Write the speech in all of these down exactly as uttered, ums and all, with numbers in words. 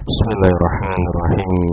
Bismillahirrahmanirrahim.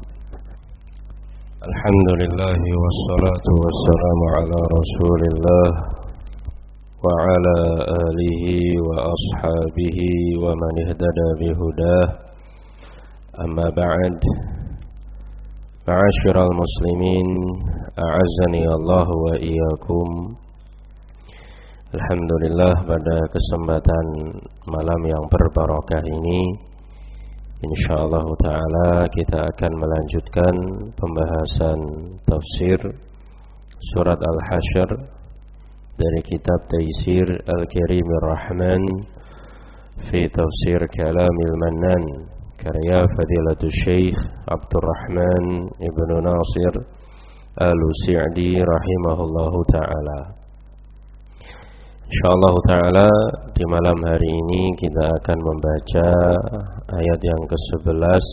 Alhamdulillah wassalatu wassalamu ala Rasulillah wa ala alihi wa ashabihi wa man ihtada bihudah. Amma ba'd. Ma'asyiral muslimin, a'azzani Allah wa iyyakum. Alhamdulillah, pada kesempatan malam yang berbarakah ini insyaallah ta'ala kita akan melanjutkan pembahasan tafsir surat Al-Hasyr dari kitab Taysir Al-Karimir Rahman fi Tafsir Kalamil Mannan karya Fadilatul Syekh Abdurrahman Ibnu Nasir Al-Sa'di rahimahullahu ta'ala. InsyaAllah ta'ala di malam hari ini kita akan membaca ayat yang ke sebelas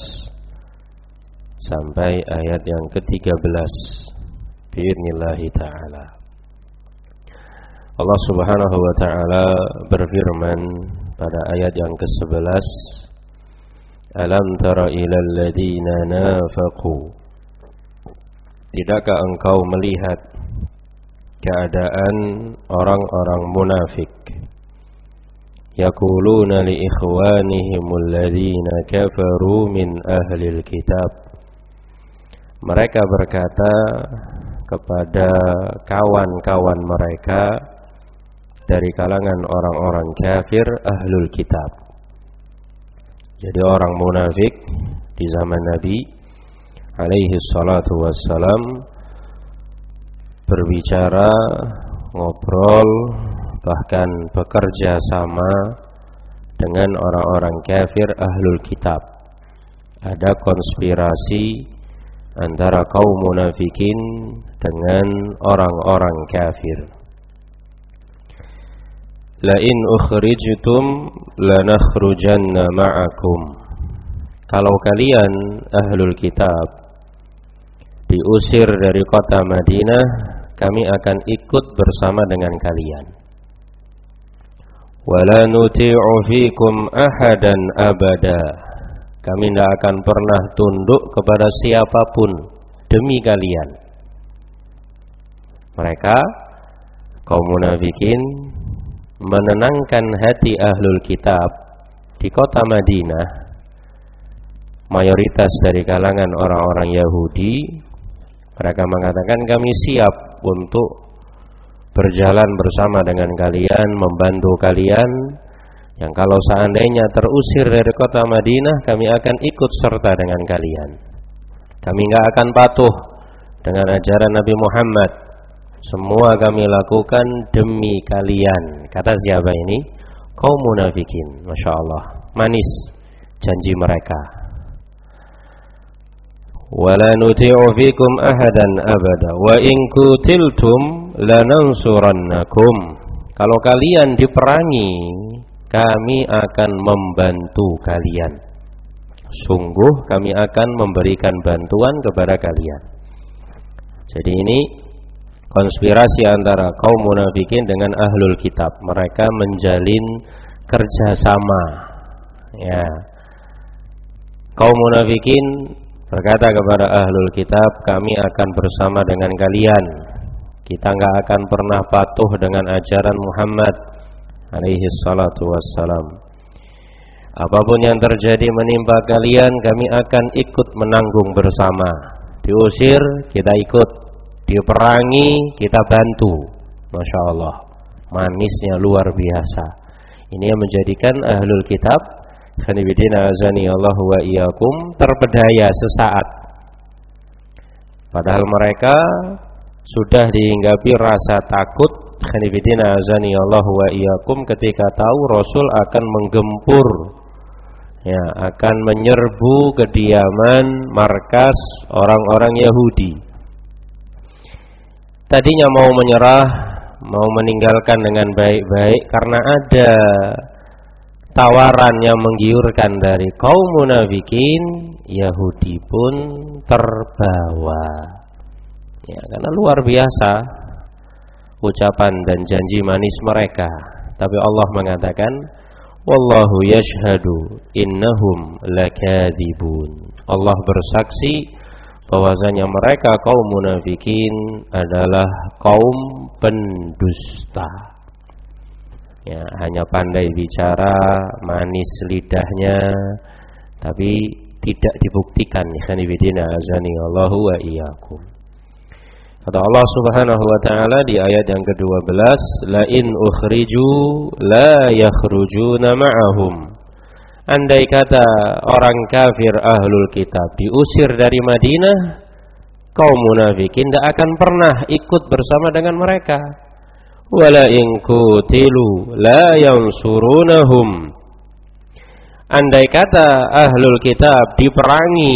sampai ayat yang ke tiga belas bi'idnillahi ta'ala. Allah subhanahu wa ta'ala berfirman pada ayat yang ke sebelas, Alam tara ilal ladina nafaqu, tidakkah engkau melihat keadaan orang-orang munafik, yaquluna li ikhwanihimul ladzina kafaru min ahlil kitab, mereka berkata kepada kawan-kawan mereka dari kalangan orang-orang kafir ahlul kitab. Jadi orang munafik di zaman Nabi alaihi salatu wassalam berbicara, ngobrol, bahkan bekerja sama dengan orang-orang kafir ahlul kitab. Ada konspirasi antara kaum munafikin dengan orang-orang kafir. La in ukhrijtum lanakhrujanna ma'akum, kalau kalian ahlul kitab diusir dari kota Madinah, kami akan ikut bersama dengan kalian. Wala nuti'u fikum ahadan abada, kami tidak akan pernah tunduk kepada siapapun demi kalian. Mereka kaum munafikin menenangkan hati ahlul kitab di kota Madinah, mayoritas dari kalangan orang-orang Yahudi. Mereka mengatakan kami siap untuk berjalan bersama dengan kalian, membantu kalian, yang kalau seandainya terusir dari kota Madinah, kami akan ikut serta dengan kalian. Kami enggak akan patuh dengan ajaran Nabi Muhammad. Semua kami lakukan demi kalian. Kata siapa ini? Kaum munafikin. Masya Allah, manis janji mereka. Wala nuti'u fikum ahadan abada wa in kutiltum lanansurannakum, kalau kalian diperangi, kami akan membantu kalian. Sungguh kami akan memberikan bantuan kepada kalian. Jadi ini konspirasi antara kaum munafikin dengan ahlul kitab. Mereka menjalin kerjasama. Ya, kaum munafikin berkata kepada ahlul kitab, kami akan bersama dengan kalian. Kita enggak akan pernah patuh dengan ajaran Muhammad alaihi salatu wassalam. Apapun yang terjadi menimpa kalian, kami akan ikut menanggung bersama. Diusir, kita ikut. Diperangi, kita bantu. Masya Allah, manisnya luar biasa. Ini yang menjadikan ahlul kitab khanibidina azani Allah wa iyyakum terpedaya sesaat. Padahal mereka sudah dihinggapi rasa takut, khanibidina azani Allah wa iyyakum, ketika tahu Rasul akan menggempur, ya, akan menyerbu kediaman markas orang-orang Yahudi. Tadinya mau menyerah, mau meninggalkan dengan baik-baik, karena ada tawaran yang menggiurkan dari kaum munafikin, Yahudi pun terbawa. Ya, karena luar biasa ucapan dan janji manis mereka. Tapi Allah mengatakan, wallahu yashhadu innahum lakadzibun. Allah bersaksi bahwasanya mereka kaum munafikin adalah kaum pendusta. Ya, hanya pandai bicara, manis lidahnya, tapi tidak dibuktikan. Ikhwanifidina azani Allahu wa iyyakum. Kata Allah Subhanahu wa taala di ayat yang kedua belas, la in ukhriju la yakhrujuna ma'ahum. Andai kata orang kafir ahlul kitab diusir dari Madinah, kaum munafikin tidak akan pernah ikut bersama dengan mereka. Wala in qutilu la yansurunahum. Andai kata ahlul kitab diperangi,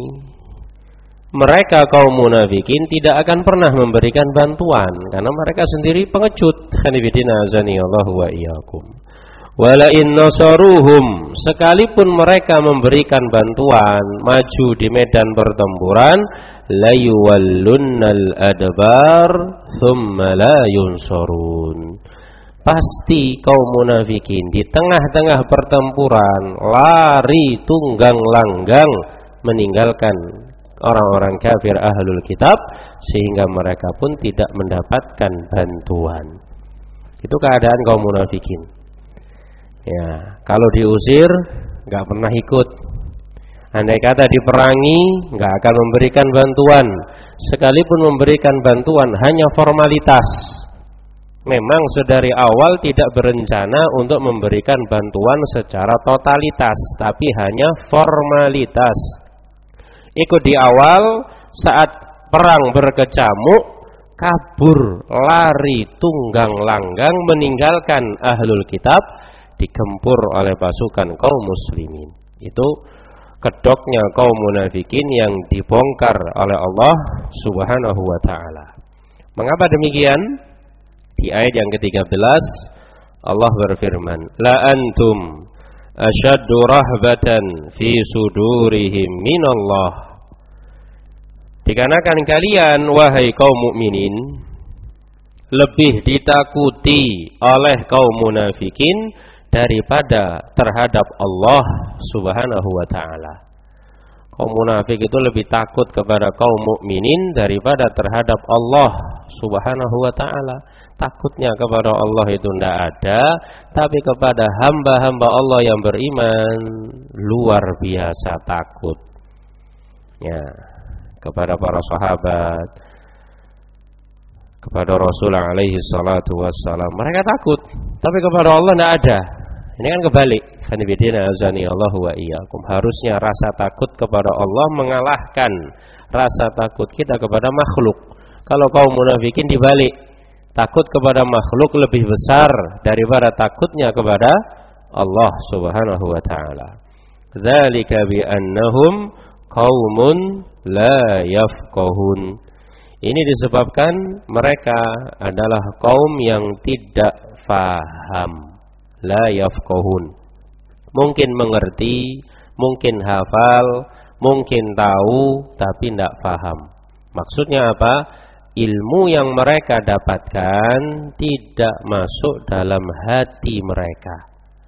mereka kaum munafikin tidak akan pernah memberikan bantuan karena mereka sendiri pengecut. Khanifidina azani Allah wa iyyakum. Wala in nasaruhum, sekalipun mereka memberikan bantuan maju di medan pertempuran, la yuwallunnal adbar thumma la yunsarun. Pasti kaum munafikin di tengah-tengah pertempuran lari tunggang langgang meninggalkan orang-orang kafir ahlul kitab, sehingga mereka pun tidak mendapatkan bantuan. Itu keadaan kaum munafikin. Ya, kalau diusir nggak pernah ikut. Andai kata diperangi nggak akan memberikan bantuan. Sekalipun memberikan bantuan hanya formalitas. Memang sedari awal tidak berencana untuk memberikan bantuan secara totalitas, tapi hanya formalitas. Ikut di awal, saat perang berkecamuk, kabur, lari, tunggang langgang, meninggalkan ahlul kitab, digempur oleh pasukan kaum muslimin. Itu kedoknya kaum munafikin yang dibongkar oleh Allah Subhanahu wa ta'ala. Mengapa demikian? Di ayat yang ketiga belas Allah berfirman, la antum asyaddu rahbatan fi sudurihim minallah. Dikarenakan kalian wahai kaum mukminin lebih ditakuti oleh kaum munafikin daripada terhadap Allah Subhanahu wa ta'ala. Kaum munafik itu lebih takut kepada kaum mukminin daripada terhadap Allah Subhanahu wa ta'ala. Takutnya kepada Allah itu tidak ada, tapi kepada hamba-hamba Allah yang beriman luar biasa takut. Ya, kepada para sahabat, kepada Rasulullah alaihi salatu wassalam, mereka takut, tapi kepada Allah tidak ada. Ini kan kebalik. Khanifidina azani Allah wa iyyakum. Harusnya rasa takut kepada Allah mengalahkan rasa takut kita kepada makhluk. Kalau kaum munafikin dibalik, takut kepada makhluk lebih besar daripada takutnya kepada Allah Subhanahu wa ta'ala. Dzalika bi annahum qaumun la yafqahun. Ini disebabkan mereka adalah kaum yang tidak faham. La yafqahun. Mungkin mengerti, mungkin hafal, mungkin tahu, tapi tidak faham. Maksudnya apa? Ilmu yang mereka dapatkan tidak masuk dalam hati mereka,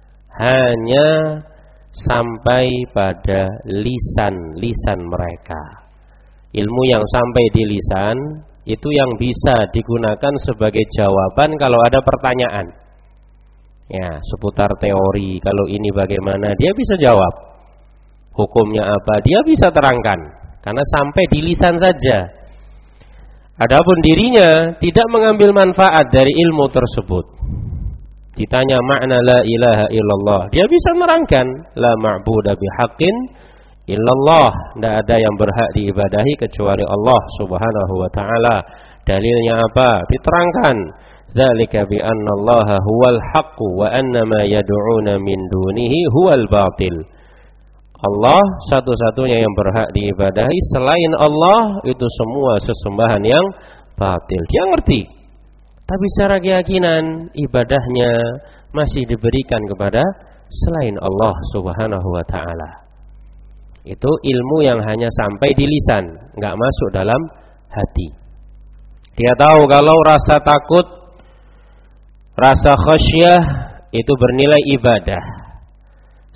hanya sampai pada lisan-lisan mereka. Ilmu yang sampai di lisan itu yang bisa digunakan sebagai jawaban kalau ada pertanyaan. Ya, seputar teori, kalau ini bagaimana, dia bisa jawab. Hukumnya apa, dia bisa terangkan, karena sampai di lisan saja. Adapun dirinya tidak mengambil manfaat dari ilmu tersebut. Ditanya makna la ilaha illallah, dia bisa menerangkan la ma'budu bihaqqin illallah, tidak ada yang berhak diibadahi kecuali Allah Subhanahu wa ta'ala. Dalilnya apa? Diterangkan. Dzalika bi anna Allaha huwal haqq wa anna ma yad'una min dunihi huwal batil. Allah satu-satunya yang berhak diibadahi, selain Allah itu semua sesembahan yang batil. Dia ngerti, tapi secara keyakinan ibadahnya masih diberikan kepada selain Allah Subhanahu wa ta'ala. Itu ilmu yang hanya sampai di lisan, enggak masuk dalam hati. Dia tahu kalau rasa takut, rasa khasyah itu bernilai ibadah.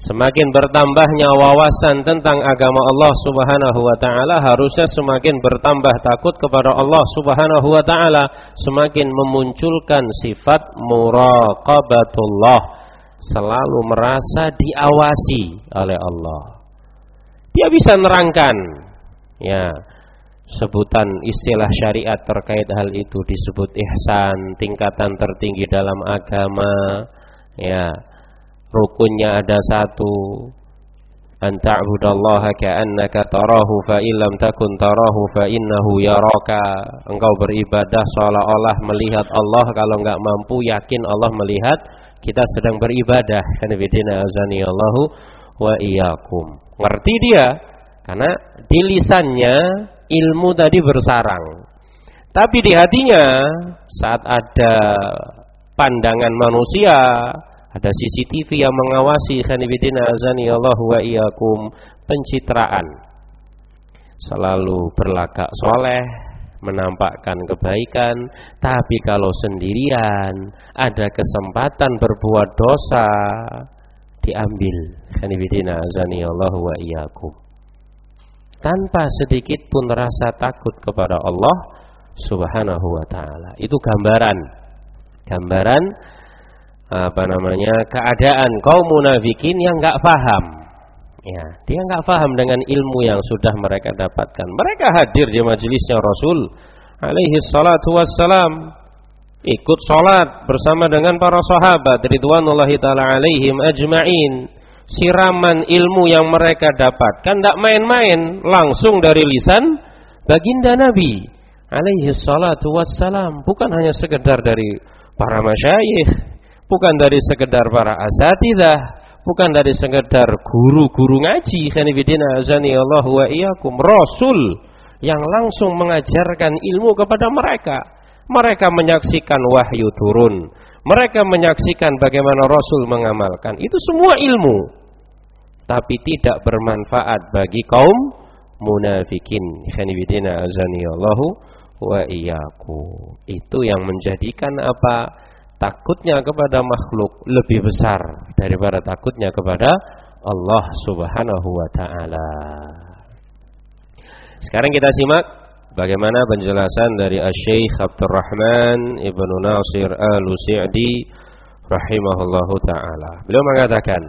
Semakin bertambahnya wawasan tentang agama Allah Subhanahu wa taala, harusnya semakin bertambah takut kepada Allah Subhanahu wa taala, semakin memunculkan sifat muraqabatullah, selalu merasa diawasi oleh Allah. Dia bisa nerangkan, ya, sebutan istilah syariat terkait hal itu disebut ihsan, tingkatan tertinggi dalam agama, ya. Rukunnya ada satu, an ta'budallaha ka'annaka tarahu fa illam takun tarahu fa innahu yaraka. Engkau beribadah seolah-olah melihat Allah, kalau enggak mampu yakin Allah melihat, kita sedang beribadah. Kana bidina azani Allahu wa iyyakum. Ngerti dia karena di lisannya ilmu tadi bersarang. Tapi di hatinya saat ada pandangan manusia, ada C C T V yang mengawasi, khanibidina azani Allah wa iyyakum, pencitraan, selalu berlagak soleh, menampakkan kebaikan. Tapi kalau sendirian, ada kesempatan berbuat dosa, diambil, khanibidina azani Allah wa iyyakum, tanpa sedikit pun rasa takut kepada Allah Subhanahu wa ta'ala. Itu gambaran Gambaran apa namanya keadaan kaum munafikin yang enggak paham. Ya, dia enggak paham dengan ilmu yang sudah mereka dapatkan. Mereka hadir di majelisnya Rasul alaihi salatu wassalam, ikut salat bersama dengan para sahabat ridwanullahi taala alaihim ajma'in. Siraman ilmu yang mereka dapatkan enggak main-main, langsung dari lisan baginda Nabi alaihi salatu wassalam, bukan hanya sekedar dari para masyayikh, bukan dari sekedar para asatidzah, bukan dari sekedar guru-guru ngaji, khanifidina azani Allah wa iyyakum, Rasul yang langsung mengajarkan ilmu kepada mereka. Mereka menyaksikan wahyu turun, mereka menyaksikan bagaimana Rasul mengamalkan. Itu semua ilmu, tapi tidak bermanfaat bagi kaum munafikin, khanifidina azani Allah wa iyyakum. Itu yang menjadikan apa? Takutnya kepada makhluk lebih besar daripada takutnya kepada Allah Subhanahu wa ta'ala. Sekarang kita simak bagaimana penjelasan dari Asy-Syaikh Abdurrahman Ibnu Nasir Al-Sa'di rahimahullahu ta'ala. Beliau mengatakan,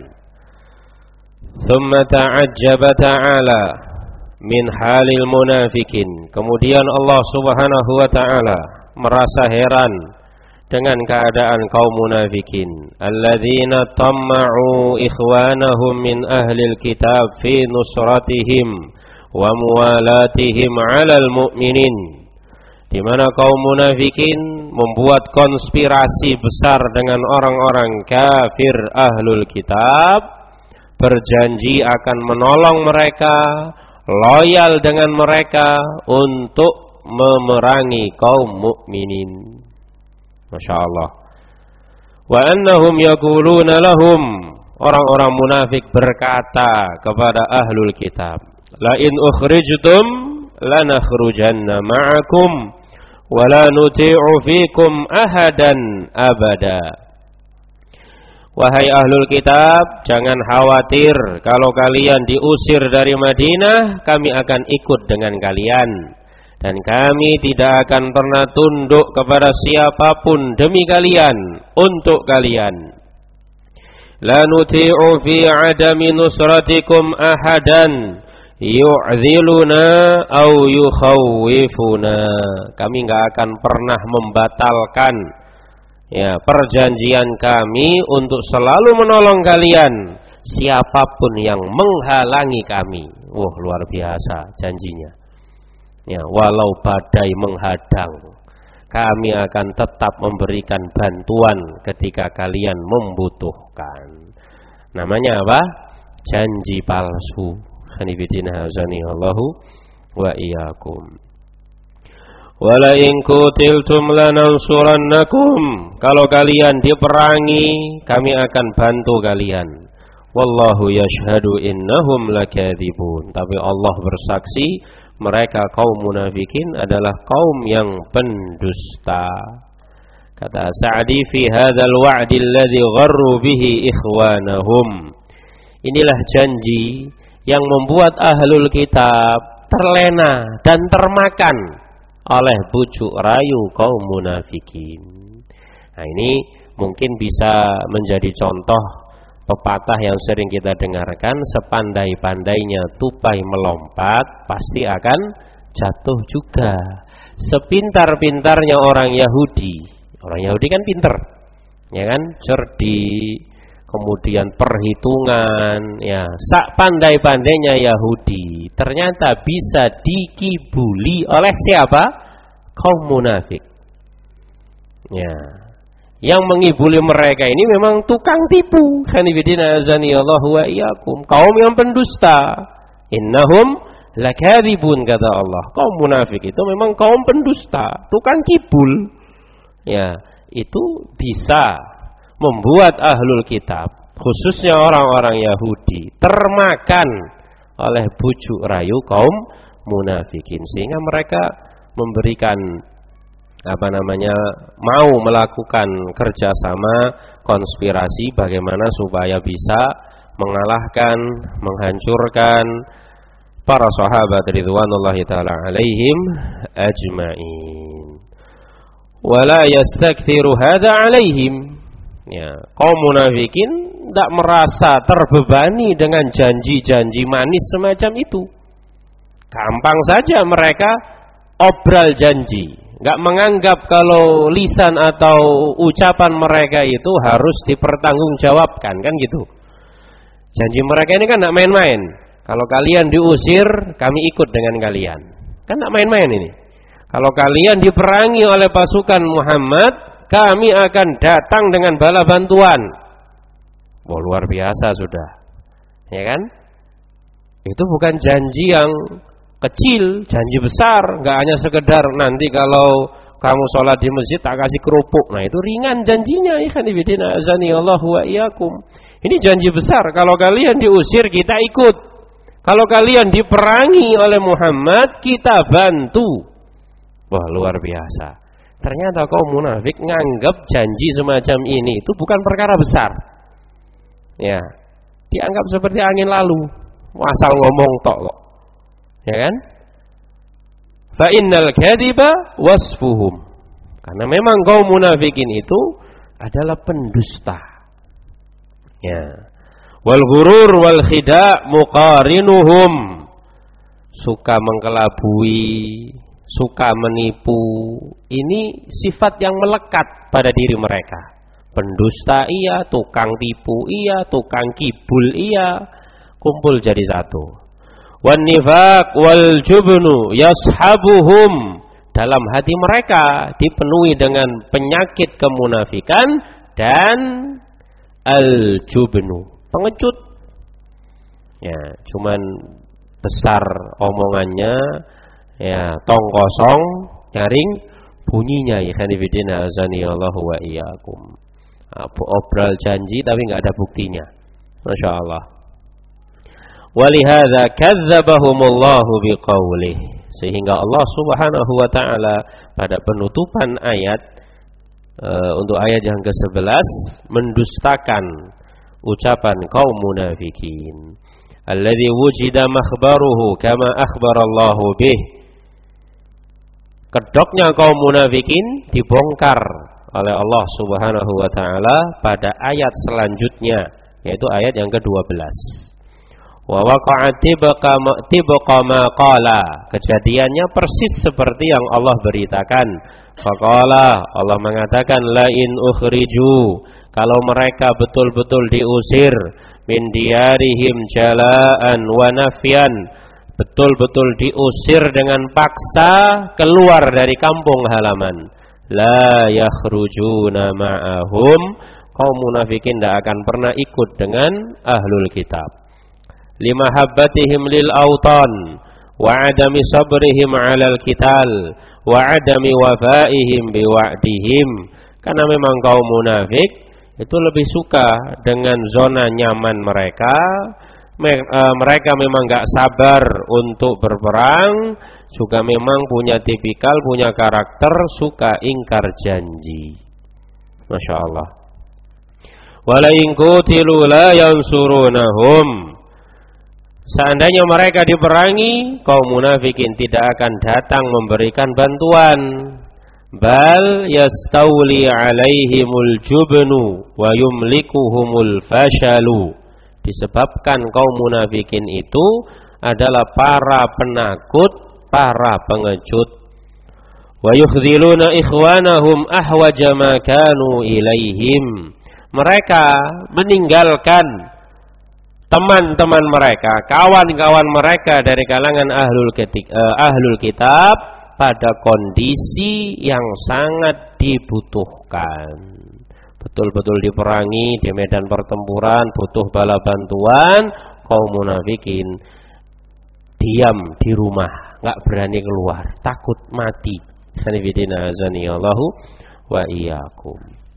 "Tsumma ta'ajjaba ta'ala min halil munafikin." Kemudian Allah Subhanahu wa ta'ala merasa heran dengan keadaan kaum munafikin, alladzina tamma'u ikhwanahum min ahlil kitab fi nusratihim wa muwalatihim 'alal mu'minin, di mana kaum munafikin membuat konspirasi besar dengan orang-orang kafir ahlul kitab, berjanji akan menolong mereka, loyal dengan mereka untuk memerangi kaum mukminin. Masya Allah. Wa annahum yaquluna lahum, orang-orang munafik berkata kepada ahlul kitab, la in ukhrijtum lanakhrujanna ma'akum wa la nuti'u fikum ahadan abada. Wahai ahlul kitab, jangan khawatir, kalau kalian diusir dari Madinah, kami akan ikut dengan kalian, dan kami tidak akan pernah tunduk kepada siapapun demi kalian, untuk kalian. La nuti'u fi 'adami nusratikum ahadan yu'dziluna aw yukhawwifuna. Kami enggak akan pernah membatalkan, ya, perjanjian kami untuk selalu menolong kalian, siapapun yang menghalangi kami. Wah, luar biasa janjinya. Ya, walau badai menghadang, kami akan tetap memberikan bantuan ketika kalian membutuhkan. Namanya apa? Janji palsu. Khanifidina azani Allahu wa iyyakum. Wala in qutiltum lanansurannakum. Kalau kalian diperangi, kami akan bantu kalian. Wallahu yashhadu innahum lakadzibun. Tapi Allah bersaksi, mereka kaum munafikin adalah kaum yang pendusta. Kata Sa'di fi hadzal wa'di alladhi gharru bihi ikhwanahum, Inilah janji yang membuat ahlul kitab terlena dan termakan oleh bujuk rayu kaum munafikin. Nah, ini mungkin bisa menjadi contoh pepatah yang sering kita dengarkan, sepandai-pandainya tupai melompat pasti akan jatuh juga. Sepintar-pintarnya orang Yahudi, orang Yahudi kan pinter, ya kan, cerdik, kemudian perhitungan, ya, sak pandai-pandainya Yahudi ternyata bisa dikibuli oleh siapa? Kaum munafik. Ya, yang mengibuli mereka ini memang tukang tipu. Khanifidina azanillahu wa iyyakum, kaum yang pendusta. Innahum lakadzibun, kata Allah. Kaum munafik itu memang kaum pendusta, tukang kibul. Ya, itu bisa membuat ahlul kitab, khususnya orang-orang Yahudi, termakan oleh bujuk rayu kaum munafikin, sehingga mereka memberikan apa namanya mau melakukan kerjasama konspirasi bagaimana supaya bisa mengalahkan, menghancurkan para sahabat ridwanullahi taala alaihim ajmain. Wala yastakthiru hadza alaihim. Ya, kaum munafikin tidak merasa terbebani dengan janji-janji manis semacam itu. Gampang saja mereka obral janji, nggak menganggap kalau lisan atau ucapan mereka itu harus dipertanggungjawabkan, kan gitu. Janji mereka ini kan nggak main-main. Kalau kalian diusir, kami ikut dengan kalian. Kan nggak main-main ini. Kalau kalian diperangi oleh pasukan Muhammad, kami akan datang dengan bala bantuan. Wah, luar biasa sudah, ya kan? Itu bukan janji yang kecil, janji besar. Nggak hanya sekedar nanti kalau kamu sholat di masjid tak kasih kerupuk. Nah, itu ringan janjinya. Ikhwanifidina azanillahu wa iyyakum. Ini janji besar. Kalau kalian diusir, kita ikut. Kalau kalian diperangi oleh Muhammad, kita bantu. Wah, luar biasa. Ternyata kaum munafik nganggap janji semacam ini itu bukan perkara besar. Ya, dianggap seperti angin lalu, asal ngomong tok kok. Ya kan? Fa innal kadhiba wasfuhum. Karena memang kaum munafikin itu adalah pendusta. Ya. Wal ghurur wal khida' muqarinuhum. Suka mengkelabui, suka menipu, ini sifat yang melekat pada diri mereka. Pendusta iya, tukang tipu iya, tukang kibul iya, kumpul jadi satu. Wan nifaq wal jubnu yashabuhum. Dalam hati mereka dipenuhi dengan penyakit kemunafikan dan al jubnu, pengecut. Ya, cuman besar omongannya, ya, tong kosong, nyaring bunyinya. Ikhwanifidina azanillahu wa iyyakum. Obral janji tapi enggak ada buktinya. Masya Allah. Walihadza kadzdzabahumullahu biqaulih. Sehingga Allah Subhanahu wa taala pada penutupan ayat e, untuk ayat yang kesebelas mendustakan ucapan kaum munafikin. Alladzi wujida makhbaruhu kama akhbarallahu bih. Kedoknya kaum munafikin dibongkar oleh Allah Subhanahu wa taala pada ayat selanjutnya, yaitu ayat yang kedua belas. Wa waqa'a tibqa ma qala. Kejadiannya persis seperti yang Allah beritakan. Faqala, Allah mengatakan la in ukhriju, kalau mereka betul-betul diusir min diyarihim jala'an wa nafyan, betul-betul diusir dengan paksa keluar dari kampung halaman, la yakhrujuna ma'ahum, kaum munafikin tidak akan pernah ikut dengan ahlul kitab. Lima habbatihim lil autan wa adami sabrihim 'alal qital wa adami wafaihim biwa'dihim. Karena memang kaum munafik itu lebih suka dengan zona nyaman mereka. Mereka memang enggak sabar untuk berperang, juga memang punya tipikal, punya karakter suka ingkar janji. Masya Allah. Wala in qutilu la yansurunahum. Seandainya mereka diperangi, kaum munafikin tidak akan datang memberikan bantuan. Bal yastawli alaihimul jubnu wa yumlikuhumul fashalu. Disebabkan kaum munafikin itu adalah para penakut, para pengecut. Wa yukhdhiluna ikhwanahum ahwaja ma kanu ilaihim. Mereka meninggalkan teman-teman mereka, kawan-kawan mereka dari kalangan ahlul kitab, uh, ahlul kitab pada kondisi yang sangat dibutuhkan. Betul-betul diperangi di medan pertempuran, butuh bala bantuan, kaum munafikin diam di rumah, enggak berani keluar, takut mati. Hanifidina azani Allahu wa iyyakum.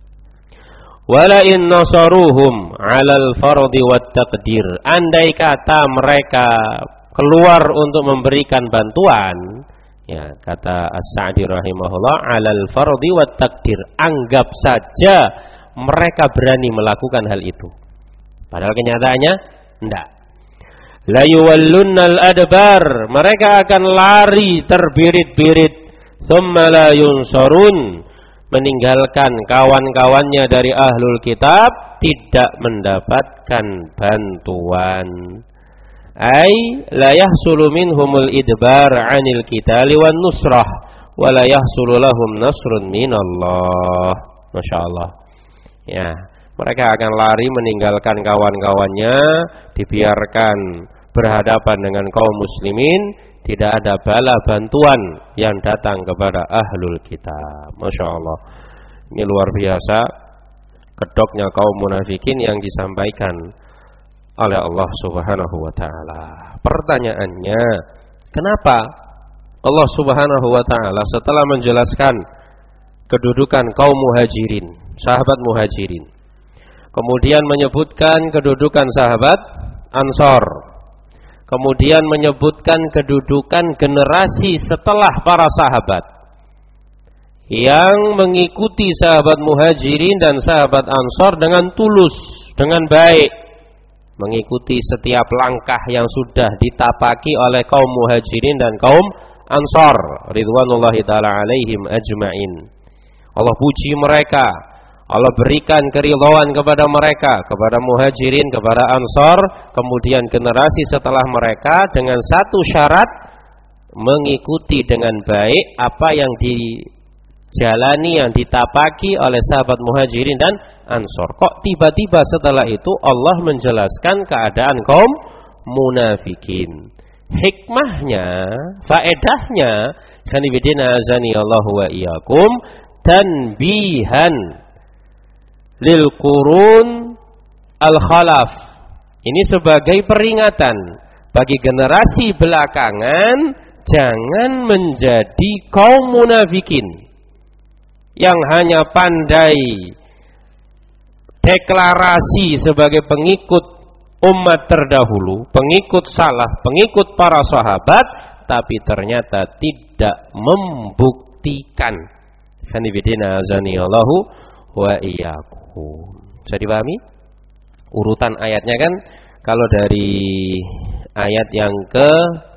Wala in nasaruhum 'alal fardi wat taqdir. Andai kata mereka keluar untuk memberikan bantuan, ya kata As-Sa'di rahimahullah, 'alal fardi wat taqdir, anggap saja mereka berani melakukan hal itu. Padahal kenyataannya enggak. La yuwallunnal adbar, mereka akan lari terbirit-birit, tsumma la yunsarun, meninggalkan kawan-kawannya dari ahlul kitab, tidak mendapatkan bantuan. Ai la yahsulu minhumul idbar 'anil qitali wan nusrah wa la yahsulu lahum nasrun minallah. Masyaallah. Ya, mereka akan lari meninggalkan kawan-kawannya, dibiarkan berhadapan dengan kaum muslimin, tidak ada bala bantuan yang datang kepada ahlul kitab. Masya Allah. Ini luar biasa kedoknya kaum munafikin yang disampaikan oleh Allah Subhanahu wa ta'ala. Pertanyaannya, kenapa Allah Subhanahu wa ta'ala setelah menjelaskan kedudukan kaum muhajirin, sahabat muhajirin, kemudian menyebutkan kedudukan sahabat ansor, kemudian menyebutkan kedudukan generasi setelah para sahabat yang mengikuti sahabat muhajirin dan sahabat ansor dengan tulus, dengan baik, mengikuti setiap langkah yang sudah ditapaki oleh kaum muhajirin dan kaum ansor ridwanullahi ta'ala alaihim ajma'in. Allah puji mereka, Allah berikan keridhaan kepada mereka, kepada muhajirin, kepada ansor, kemudian generasi setelah mereka dengan satu syarat, mengikuti dengan baik apa yang dijalani, yang ditapaki oleh sahabat muhajirin dan ansor. Kok tiba-tiba setelah itu Allah menjelaskan keadaan kaum munafikin? Hikmahnya, faedahnya, kanibidina azani Allahu wa iyyakum, tanbihan lil qurun al khalaf. Ini sebagai peringatan bagi generasi belakangan, jangan menjadi kaum munafikin yang hanya pandai deklarasi sebagai pengikut umat terdahulu, pengikut salaf, pengikut para sahabat, tapi ternyata tidak membuktikan. Hanifidina azani Allahu wa iyyakum. Bisa dipahami? Urutan ayatnya kan, kalau dari ayat yang ke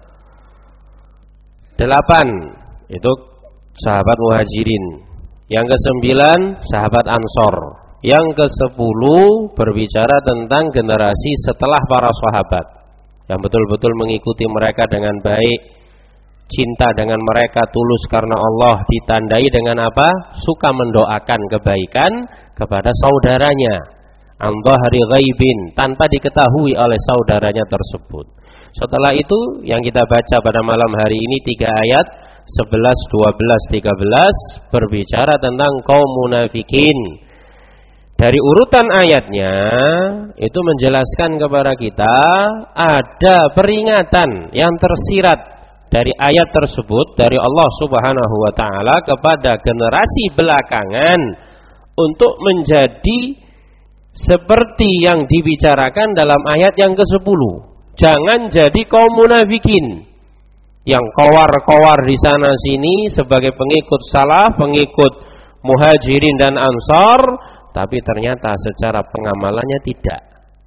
delapan itu sahabat muhajirin, yang ke sembilan sahabat ansor, yang ke sepuluh berbicara tentang generasi setelah para sahabat yang betul-betul mengikuti mereka dengan baik, cinta dengan mereka, tulus karena Allah, ditandai dengan apa? Suka mendoakan kebaikan kepada saudaranya, an dhahri ghaibin, tanpa diketahui oleh saudaranya tersebut. Setelah itu yang kita baca pada malam hari ini tiga ayat sebelas, dua belas, tiga belas berbicara tentang kaum munafikin. Dari urutan ayatnya itu menjelaskan kepada kita ada peringatan yang tersirat dari ayat tersebut dari Allah Subhanahu wa ta'ala kepada generasi belakangan untuk menjadi seperti yang dibicarakan dalam ayat yang kesepuluh. Jangan jadi kaum munafikin yang kowar-kowar di sana sini sebagai pengikut salaf, pengikut muhajirin dan ansar, tapi ternyata secara pengamalannya tidak.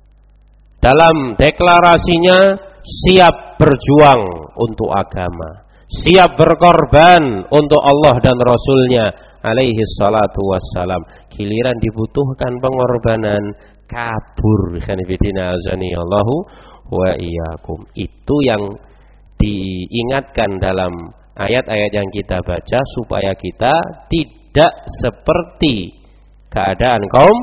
Dalam deklarasinya siap berjuang untuk agama, siap berkorban untuk Allah dan Rasulnya alaihi salatu wassalam. Giliran dibutuhkan pengorbanan, kabur. Khanifidina azani Allahu wa iyyakum. Itu yang diingatkan dalam ayat-ayat yang kita baca, supaya kita tidak seperti keadaan kaum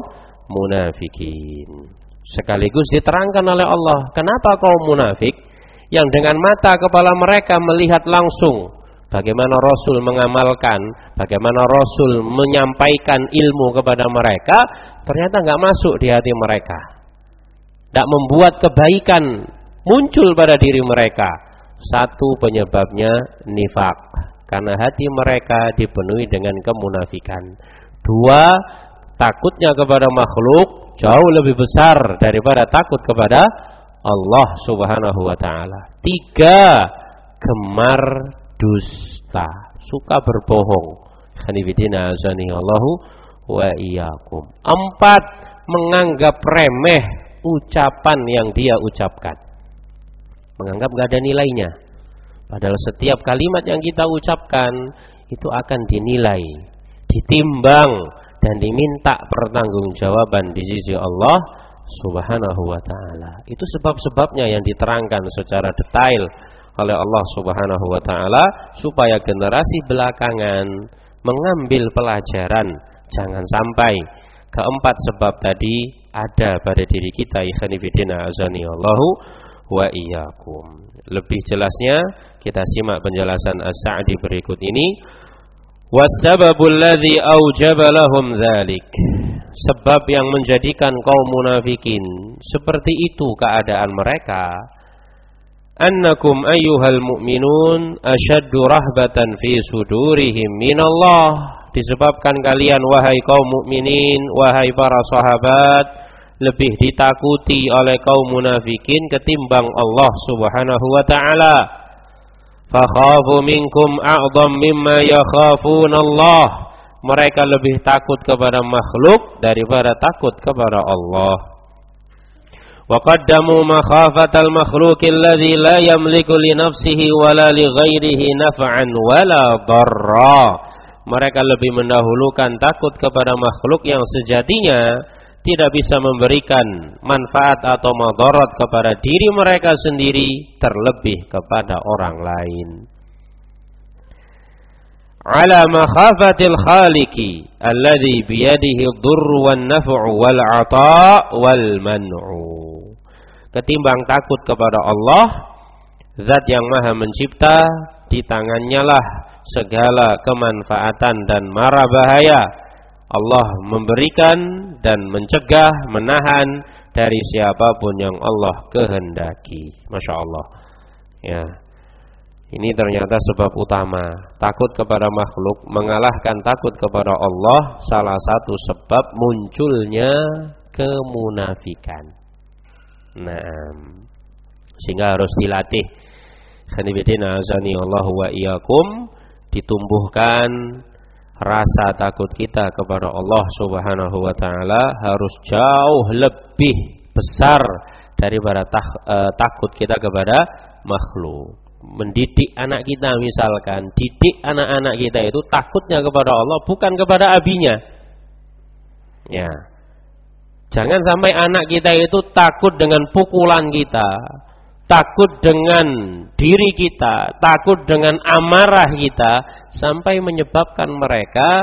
munafikin. Sekaligus diterangkan oleh Allah, kenapa kaum munafik yang dengan mata kepala mereka melihat langsung bagaimana Rasul mengamalkan, bagaimana Rasul menyampaikan ilmu kepada mereka, ternyata nggak masuk di hati mereka, tidak membuat kebaikan muncul pada diri mereka. Satu penyebabnya nifak, karena hati mereka dipenuhi dengan kemunafikan. Dua, takutnya kepada makhluk jauh lebih besar daripada takut kepada Allah subhanahu wa ta'ala. Tiga, gemar dusta, suka berbohong. Khanifidina azani Allahu wa iyyakum. Empat, menganggap remeh ucapan yang dia ucapkan, menganggap gak ada nilainya. Padahal setiap kalimat yang kita ucapkan itu akan dinilai, ditimbang, dan diminta pertanggungjawaban di sisi Allah subhanahu wa ta'ala. Itu sebab-sebabnya yang diterangkan secara detail oleh Allah subhanahu wa ta'ala, supaya generasi belakangan mengambil pelajaran. Jangan sampai keempat sebab tadi ada pada diri kita. Ikhwanifidina azani Allahu wa iyyakum. Lebih jelasnya kita simak penjelasan As-Sa'di berikut ini. Wasbabul ladzi aujaba lahum dzalik. Sebab yang menjadikan kaum munafikin seperti itu keadaan mereka, annakum ayyuhal mu'minun ashaddu rahbatan fi sudurihim minallah. Disebabkan kalian wahai kaum mukminin, wahai para sahabat, lebih ditakuti oleh kaum munafikin ketimbang Allah subhanahu wa ta'ala. Fakhafu minkum a'dham mimma yakhafun Allah. Mereka lebih takut kepada makhluk daripada takut kepada Allah. Wa qaddamu makhafatal makhluqi alladhi la yamliku li nafsihi wala li ghairihi naf'an wala dharra. Mereka lebih mendahulukan takut kepada makhluk yang sejatinya tidak bisa memberikan manfaat atau madarat kepada diri mereka sendiri, terlebih kepada orang lain. Ala makhafatil khaliqi alladhi biyadihi ad-durru wan naf'u wal 'ata' wal man'u. Ketimbang takut kepada Allah, zat yang maha mencipta, di tangannya lah segala kemanfaatan dan mara bahaya. Allah memberikan dan mencegah, menahan dari siapapun yang Allah kehendaki. Masya Allah. Ya, ini ternyata sebab utama. Takut kepada makhluk mengalahkan takut kepada Allah. Salah satu sebab munculnya kemunafikan. Nah, sehingga harus dilatih. Khanifidina azani Allahu wa iyyakum. Ditumbuhkan rasa takut kita kepada Allah subhanahu wa ta'ala harus jauh lebih besar daripada tak, uh, takut kita kepada makhluk. Mendidik anak kita misalkan, didik anak-anak kita itu takutnya kepada Allah, bukan kepada abinya. Ya, jangan sampai anak kita itu takut dengan pukulan kita, takut dengan diri kita, takut dengan amarah kita, sampai menyebabkan mereka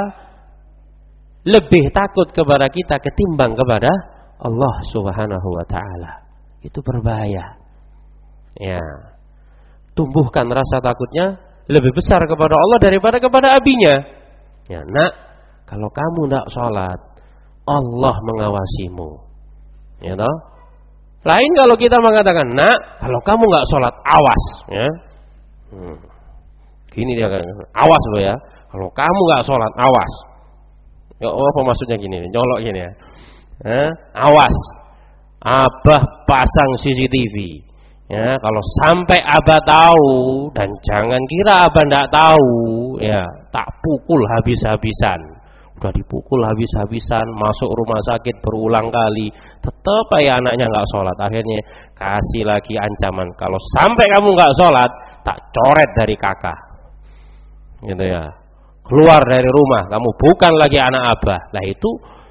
lebih takut kepada kita ketimbang kepada Allah subhanahu wa ta'ala. Itu berbahaya. Ya, tumbuhkan rasa takutnya lebih besar kepada Allah daripada kepada abinya. Ya, nak, kalau kamu tidak sholat, Allah mengawasimu. Ya toh? Lain kalau kita mengatakan, nak, kalau kamu nggak sholat, awas. Ya. Hmm. Gini dia kan, awas lo ya. Kalau kamu nggak sholat, awas. Ya, oh, apa maksudnya gini, nyolok gini ya. Eh, awas. Abah pasang C C T V. Ya, kalau sampai abah tahu, dan jangan kira abah nggak tahu, ya tak pukul habis-habisan. udah dipukul habis-habisan, masuk rumah sakit berulang kali, tetap aja anaknya nggak sholat. Akhirnya kasih lagi ancaman, kalau sampai kamu nggak sholat, tak coret dari kakak, gitu ya. Keluar dari rumah, kamu bukan lagi anak abah. Nah itu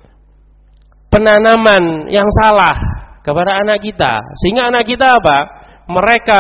penanaman yang salah kepada anak kita, sehingga anak kita apa? Mereka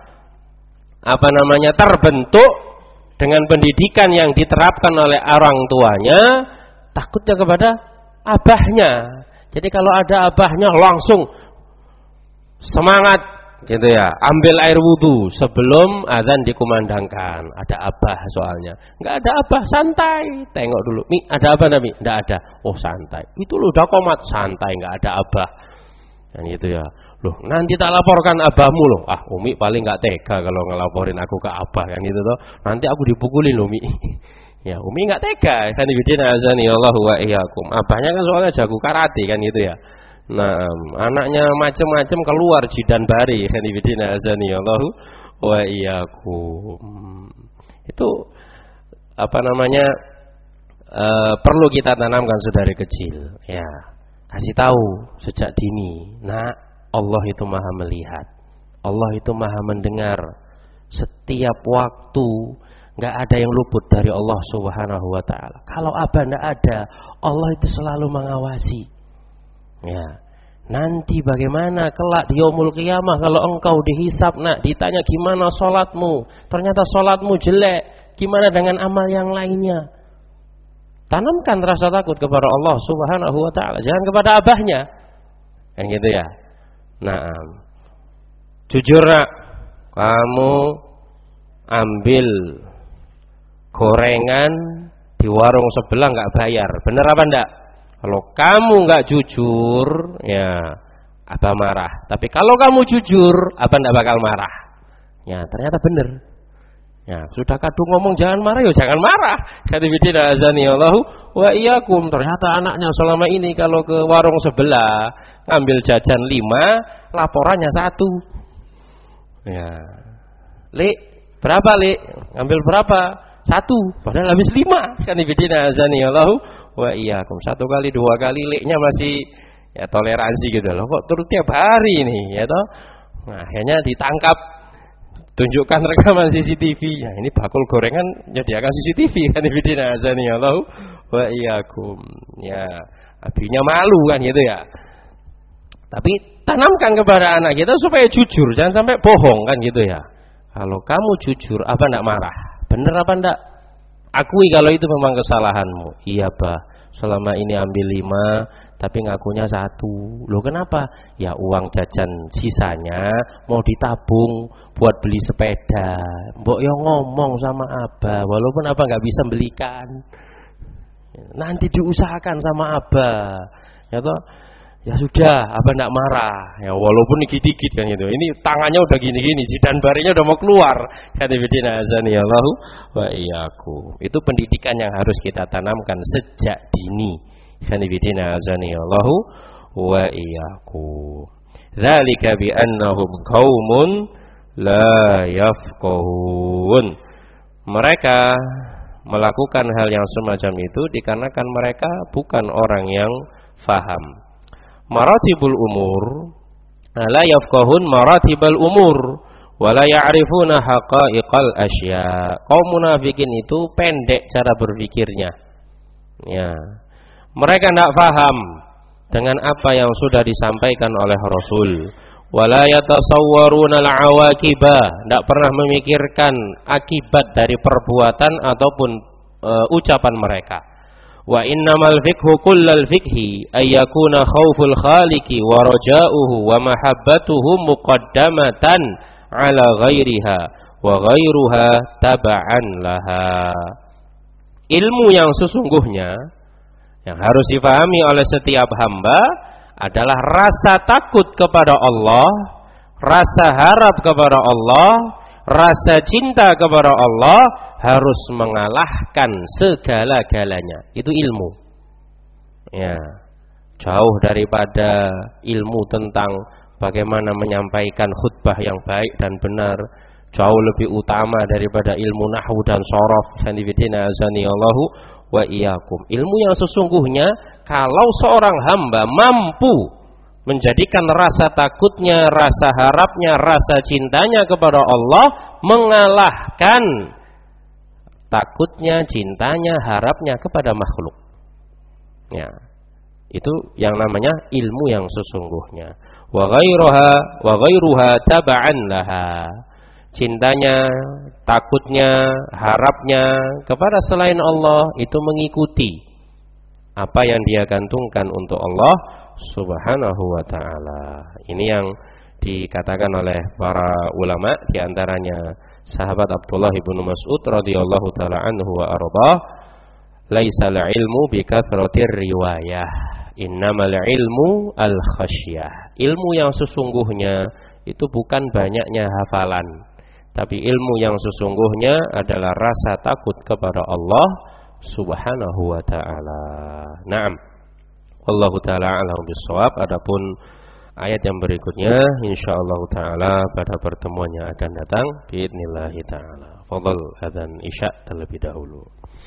apa namanya terbentuk dengan pendidikan yang diterapkan oleh orang tuanya, takutnya kepada abahnya. Jadi kalau ada abahnya langsung semangat, gitu ya, ambil air wudu sebelum azan dikumandangkan. Ada abah soalnya, nggak ada abah, santai, tengok dulu, Mi ada abah Nabi, nggak ada, oh santai, itu loh udah komat, santai, nggak ada abah, dan gitu ya. Loh nanti tak laporkan abahmu loh, ah Umi paling nggak tega kalau ngelaporin aku ke abah kan gitu toh, nanti aku dipukulin loh Mi. Ya Umi nggak tega kan, ibidina azani Allah wa iyyakum. Abahnya kan soalnya jago karate kan gitu ya. Nah, anaknya macam-macam keluar jidan bari kan, ibidina azani Allah wa iyyakum. Itu apa namanya e, perlu kita tanamkan sedari kecil ya, kasih tahu sejak dini. Nah, Allah itu maha melihat, Allah itu maha mendengar. Setiap waktu nggak ada yang luput dari Allah Subhanahu wa ta'ala. Kalau abah nggak ada, Allah itu selalu mengawasi ya. Nanti bagaimana kelak di yaumul qiyamah, kalau engkau dihisab, nak ditanya gimana sholatmu, ternyata sholatmu jelek, gimana dengan amal yang lainnya? Tanamkan rasa takut kepada Allah Subhanahu wa ta'ala, jangan kepada abahnya kan gitu ya. Nah, jujur nak, kamu ambil gorengan di warung sebelah nggak bayar, bener apa enggak? Kalau kamu nggak jujur, ya abah marah. Tapi kalau kamu jujur, abah nggak bakal marah. Ya ternyata bener. Ya sudah kadung ngomong jangan marah, ya jangan marah. Jadi bidina azani Allahu wa iyyakum. Ternyata anaknya selama ini kalau ke warung sebelah ngambil jajan lima, laporannya satu. Ya, Li, berapa Li? Ngambil berapa? Satu. Padahal habis lima. Kan ibidina azani Allahu wa iyyakum. Satu kali, dua kali Li-nya masih ya toleransi gitu loh. Kok terus tiap hari nih, ya toh? Nah, akhirnya ditangkap. Tunjukkan rekaman C C T V. Ya, ini bakul gorengan nyediakan C C T V kan ibidina azani Allahu wa iyyakum. Ya, abinya malu kan gitu ya. Tapi tanamkan kepada anak kita supaya jujur, jangan sampai bohong kan gitu ya. Kalau kamu jujur, apa enggak marah? Bener apa enggak? Akui kalau itu memang kesalahanmu. Iya bah, selama ini ambil lima, tapi ngakunya satu. Loh kenapa? Ya uang jajan sisanya mau ditabung buat beli sepeda. Mbok yo ngomong sama abah, walaupun abah nggak bisa belikan, nanti diusahakan sama abah. Ya toh? Ya sudah, abah enggak marah. Ya walaupun dikit-dikit kan gitu. Ini tangannya udah gini-gini, jidan barinya udah mau keluar. Kadibidina azani Allahu wa iyyakum. Itu pendidikan yang harus kita tanamkan sejak dini. Kadibidina azani Allahu wa iyyakum. Dzalika bi annahum qaumun la yafqahun. Mereka melakukan hal yang semacam itu dikarenakan mereka bukan orang yang faham. Maratibul umur la yafqahun maratibal umur wa la ya'rifuna haqa'iqal asya. Kaum munafikin itu pendek cara berpikirnya. Ya. Mereka tidak paham dengan apa yang sudah disampaikan oleh Rasul. Wa la yatasawwaruna al-'awaqiba, tidak pernah memikirkan akibat dari perbuatan ataupun uh, ucapan mereka. Wa innamal fikhu kullal fikhi ayyakuna khawful khaliqi wa raja'uhu wa mahabbatuhu muqaddamatan ala ghairiha wa ghairuha taba'an laha. Ilmu yang sesungguhnya yang harus difahami oleh setiap hamba adalah rasa takut kepada Allah, rasa harap kepada Allah, rasa cinta kepada Allah harus mengalahkan segala-galanya. Itu ilmu. Ya. Jauh daripada ilmu tentang bagaimana menyampaikan khutbah yang baik dan benar, jauh lebih utama daripada ilmu nahwu dan shorof. Sanibidina azani Allahu wa iyyakum. Ilmu yang sesungguhnya kalau seorang hamba mampu menjadikan rasa takutnya, rasa harapnya, rasa cintanya kepada Allah mengalahkan takutnya, cintanya, harapnya kepada makhluk. Ya. Itu yang namanya ilmu yang sesungguhnya. Wa ghairuha wa ghairuha tab'an laha. Cintanya, takutnya, harapnya kepada selain Allah itu mengikuti apa yang dia gantungkan untuk Allah Subhanahu wa ta'ala. Ini yang dikatakan oleh para ulama, di antaranya sahabat Abdullah bin Mas'ud radhiyallahu taala anhu wa arda, laisal ilmu bi kathratir riwayah, innamal ilmu al khasyah. Ilmu yang sesungguhnya itu bukan banyaknya hafalan, tapi ilmu yang sesungguhnya adalah rasa takut kepada Allah Subhanahu wa ta'ala. Naam. Wallahu ta'ala a'lam bissawab. Adapun ayat yang berikutnya insyaallah taala pada pertemuan yang akan datang biidznillah taala. Fadhal adzan isya terlebih dahulu.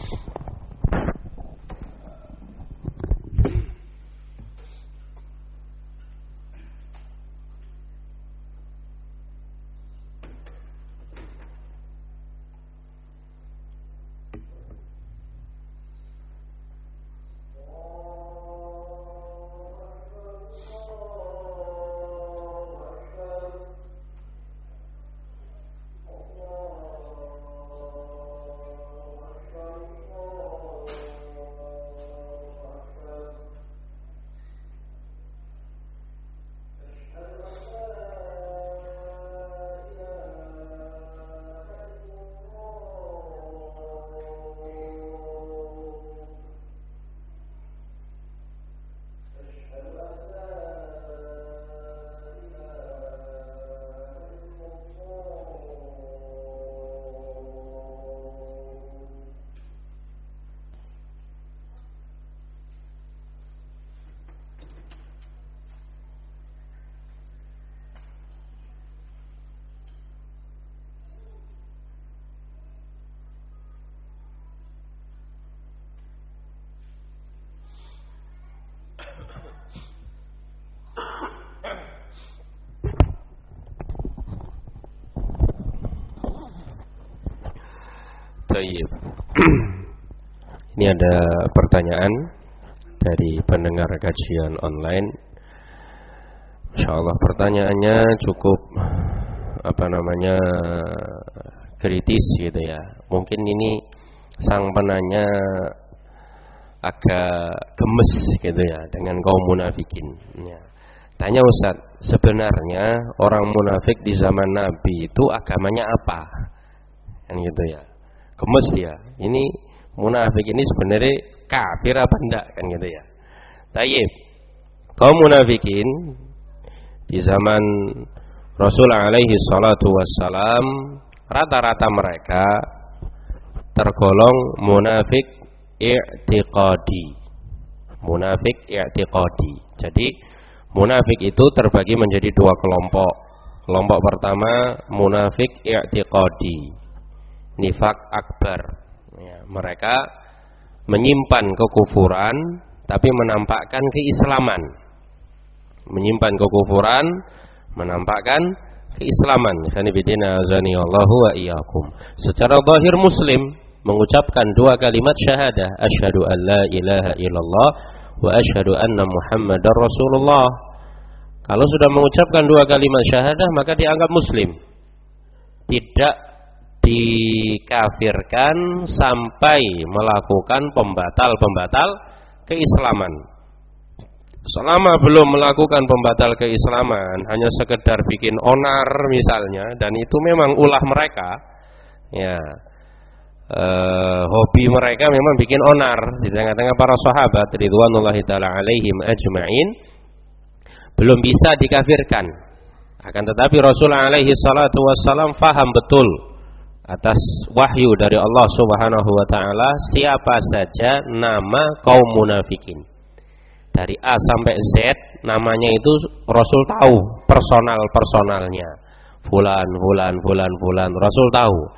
Ini ada pertanyaan dari pendengar kajian online. Insyaallah pertanyaannya cukup apa namanya kritis gitu ya. Mungkin ini sang penanya agak gemes gitu ya dengan kaum munafikin. Ya. Tanya Ustaz, sebenarnya orang munafik di zaman Nabi itu agamanya apa? Kan gitu ya. Gemes dia. Ini munafik ini sebenarnya kafir apa enggak kan gitu ya. Tayyib. Kaum munafikin di zaman Rasul alaihi salatu wassalam rata-rata mereka tergolong munafik i'tiqadi. Munafik i'tiqadi. Jadi munafik itu terbagi menjadi dua kelompok. Kelompok pertama munafik i'tiqadi. Nifak akbar ya, mereka menyimpan kekufuran tapi menampakkan keislaman. Menyimpan kekufuran, menampakkan keislaman. Khanibidina azani Allahu wa iyyakum. Secara zahir muslim, mengucapkan dua kalimat syahadah, asyhadu an la ilaha illallah wa asyhadu anna Muhammadar Rasulullah. Kalau sudah mengucapkan dua kalimat syahadah maka dianggap muslim. Tidak dikafirkan sampai melakukan pembatal-pembatal keislaman. Selama belum melakukan pembatal keislaman, hanya sekedar bikin onar misalnya, dan itu memang ulah mereka, ya, e, hobi mereka memang bikin onar di tengah-tengah para sahabat ridwanullahi taala alaihim ajma'in, belum bisa dikafirkan. Akan tetapi Rasul alaihi salatu wassalam faham betul atas wahyu dari Allah Subhanahu wa taala siapa saja nama kaum munafikin. Dari A sampai Z namanya itu Rasul tahu personal-personalnya. Fulan, fulan, fulan, fulan, Rasul tahu.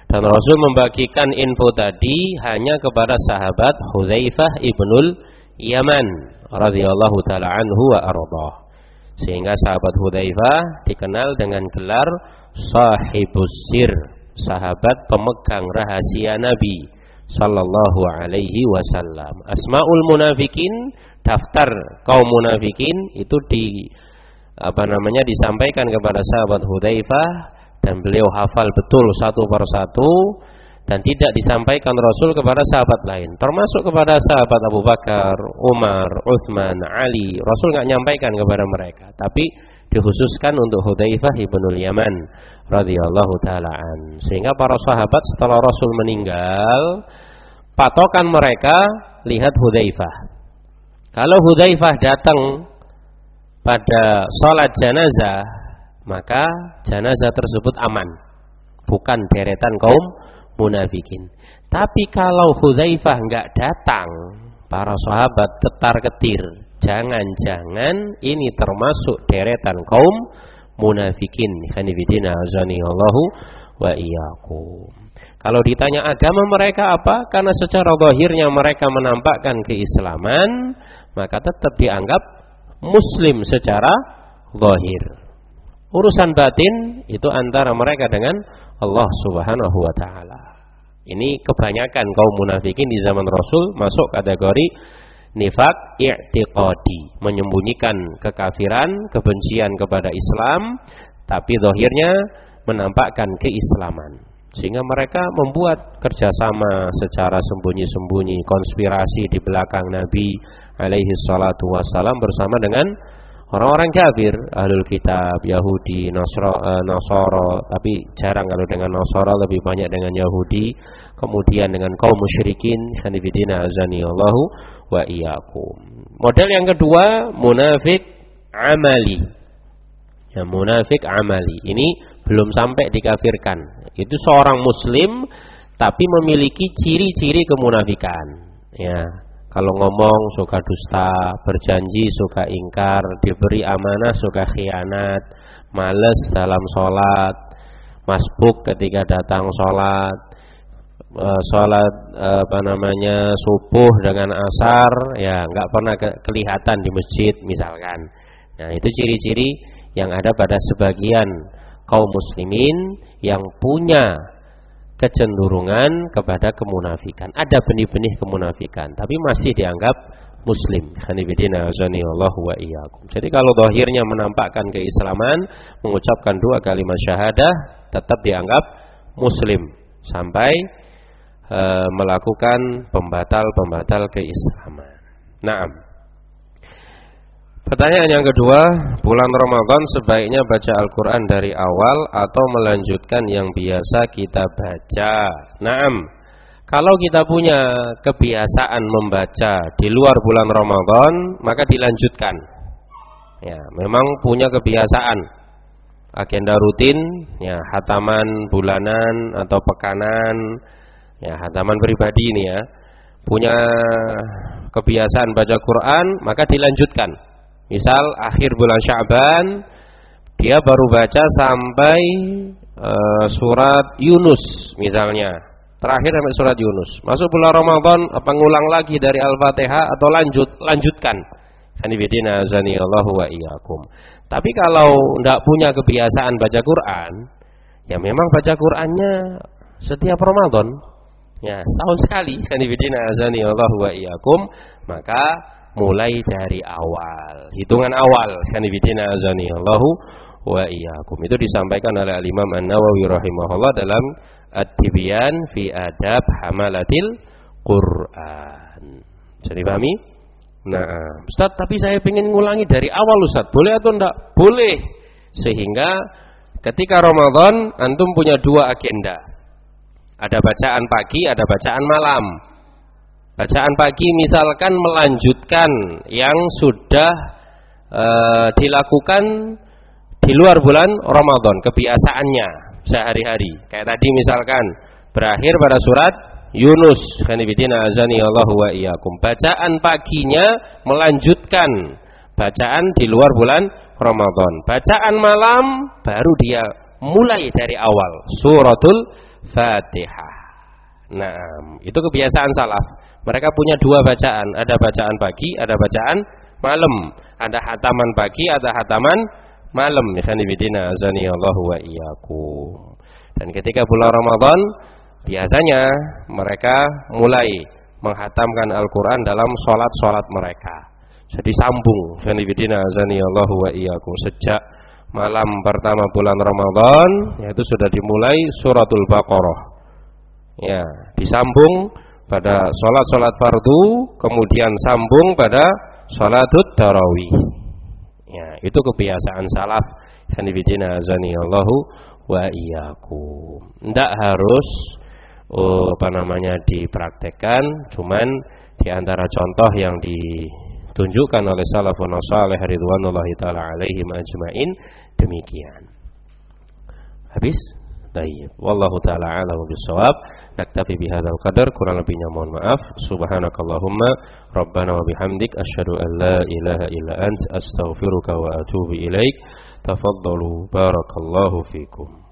Dan Rasul membagikan info tadi hanya kepada sahabat Hudzaifah ibnul Yaman radhiyallahu taala anhu wa ardhah. Sehingga sahabat Hudzaifah dikenal dengan gelar sahibus sir, sahabat pemegang rahasia Nabi sallallahu alaihi wasallam. Asmaul munafikin, daftar kaum munafikin itu di apa namanya disampaikan kepada sahabat Hudzaifah dan beliau hafal betul satu persatu dan tidak disampaikan Rasul kepada sahabat lain, termasuk kepada sahabat Abu Bakar, Umar, Utsman, Ali. Rasul nggak nyampaikan kepada mereka, tapi dikhususkan untuk Hudzaifah ibnul Yaman radhiyallahu taala an. Sehingga para sahabat setelah Rasul meninggal, patokan mereka lihat Hudzaifah. Kalau Hudzaifah datang pada salat jenazah, maka jenazah tersebut aman, bukan deretan kaum munafikin. Tapi kalau Hudzaifah enggak datang, para sahabat tetar-ketir, jangan-jangan ini termasuk deretan kaum munafikin. Khanifidina azanillahu wa iyyakum. Kalau ditanya agama mereka apa? Karena secara zahirnya mereka menampakkan keislaman, maka tetap dianggap muslim secara zahir. Urusan batin itu antara mereka dengan Allah Subhanahu wa taala. Ini kebanyakan kaum munafikin di zaman Rasul masuk kategori nifaq i'tiqadi, menyembunyikan kekafiran, kebencian kepada Islam, tapi zahirnya menampakkan keislaman. Sehingga mereka membuat kerjasama secara sembunyi-sembunyi, konspirasi di belakang Nabi alaihi salatu wassalam bersama dengan orang-orang kafir, ahlul kitab, Yahudi, Nasra, uh, Nasara, tapi jarang kalau dengan Nasara, lebih banyak dengan Yahudi, kemudian dengan kaum musyrikin. Hanifidina azanillahu wa iyyakum. Model yang kedua, munafik amali. Ya, munafik amali. Ini belum sampai dikafirkan. Itu seorang muslim tapi memiliki ciri-ciri kemunafikan. Ya. Kalau ngomong suka dusta, berjanji suka ingkar, diberi amanah suka khianat, males dalam sholat, masbuk ketika datang sholat, e, sholat e, apa namanya subuh dengan asar, ya nggak pernah ke, kelihatan di masjid misalkan. Nah itu ciri-ciri yang ada pada sebagian kaum muslimin yang punya kecenderungan kepada kemunafikan. Ada benih-benih kemunafikan, tapi masih dianggap muslim. Hanifidina azanillahu wa iyyakum. Jadi kalau zahirnya menampakkan keislaman, mengucapkan dua kalimat syahadah, tetap dianggap muslim sampai e, melakukan pembatal-pembatal keislaman. Naam. Pertanyaan yang kedua, bulan Ramadan sebaiknya baca Al-Quran dari awal atau melanjutkan yang biasa kita baca? Naam. Kalau kita punya kebiasaan membaca di luar bulan Ramadan, maka dilanjutkan. Ya, memang punya kebiasaan. Agenda rutin, ya, hataman bulanan atau pekanan, ya, hataman pribadi ini ya. Punya kebiasaan baca Quran, maka dilanjutkan. Misal akhir bulan Sya'ban dia baru baca sampai uh, surat Yunus misalnya, terakhir sampai surat Yunus. Masuk bulan Ramadan apa ngulang lagi dari Al-Fatihah atau lanjut lanjutkan. Hanifidina azanillahu wa iyyakum. Tapi kalau tidak punya kebiasaan baca Quran, ya memang baca Qurannya setiap Ramadan, ya setahun sekali. Hanifidina azanillahu wa iyyakum, maka mulai dari awal, hitungan awal. Hanifidina azanillahu wa iyyakum. Itu disampaikan oleh Imam An-Nawawi rahimahullah dalam At-Tibyan fi Adab Hamalatil Quran. Bisa dipahami? Nah, Ustaz, tapi saya ingin ngulangi dari awal Ustaz. Boleh atau enggak? Boleh. Sehingga ketika Ramadan antum punya dua agenda. Ada bacaan pagi, ada bacaan malam. Bacaan pagi misalkan melanjutkan yang sudah e, dilakukan di luar bulan Ramadan, kebiasaannya sehari-hari. Kayak tadi misalkan berakhir pada surat Yunus. Hanifidina azanillahu wa iyyakum. Bacaan paginya melanjutkan bacaan di luar bulan Ramadan. Bacaan malam baru dia mulai dari awal. Suratul Fatihah. Nah, itu kebiasaan salaf. Mereka punya dua bacaan, ada bacaan pagi, ada bacaan malam. Ada hataman pagi, ada hataman malam. Ikhwanifidina azani Allahu wa iyyakum. Dan ketika bulan Ramadan, biasanya mereka mulai menghatamkan Al-Quran dalam sholat-sholat mereka. Jadi sambung. Ikhwanifidina azani Allahu wa iyyakum. Sejak malam pertama bulan Ramadan, yaitu sudah dimulai suratul Baqarah. Ya, disambung pada sholat-sholat fardu, kemudian sambung pada sholatut tarawih. Ya, itu kebiasaan salaf. Hanifidina azani Allahu wa iyyakum. Tidak harus oh, apa namanya dipraktekkan, cuman di antara contoh yang ditunjukkan oleh salafun salih ridwanullahi taala alaihim ajmain demikian. Habis? Baik. Wallahu taala a'lam bissawab. Naktafi bihadzal qadar, kurang lebihnya mohon maaf. Subhanakallahumma rabbana wa bihamdik asyhadu an la ilaha illa ant astaghfiruka wa atubu ilaik. Tafaddalu barakallahu fikum.